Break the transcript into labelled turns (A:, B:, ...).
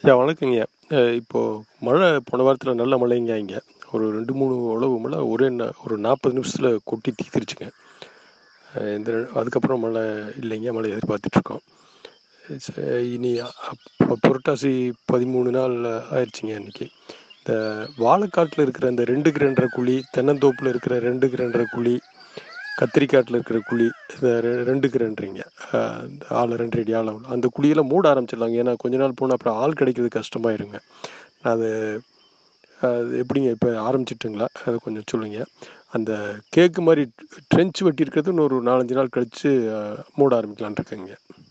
A: வணக்கங்க. இப்போ மழை போன வாரத்தில நல்ல மழைங்க இங்க. ஒரு 2, 3 உழவு மழை ஒரு 40 நிமிஷத்தில கொட்டி தீர்த்துருச்சுங்க. இந்த அதுக்கப்புறம் மழை இல்லைங்க. மழை எதிர்பார்த்துட்ருக்கோம். ச இனி புரட்டாசி 13 நாள் ஆயிருச்சுங்க இன்னைக்கு. இந்த வாழைக்காட்டுல இருக்கிற அந்த 2க்கு 2 1/2 குழி, தென்னந்தோப்புல இருக்கிற 2க்கு 2 1/2 குழி, கத்திரிக்காட்டுல இருக்கிற குழி, இந்த 2க்கு 2 இந்த ஆழம் 2 அடி ஆழம். அந்த குழியெல்லாம் மூட ஆரம்பிச்சிடலாங்க. ஏன்னா கொஞ்ச நாள் போனா அப்புறம் ஆள் கிடைக்கிறது கஷ்டமாயிருங்க. அது அது எப்படிங்க இப்ப ஆரம்பிச்சுட்டுங்களா? அத கொஞ்சம் சொல்லுங்க. அந்த கேக்கு மாரி ட்ரென்ச் வெட்டியிருக்கிறது இன்னும் ஒரு 4, 5 நாள் கழிச்சு மூட ஆரம்பிக்கலான்னு இருக்கேங்க.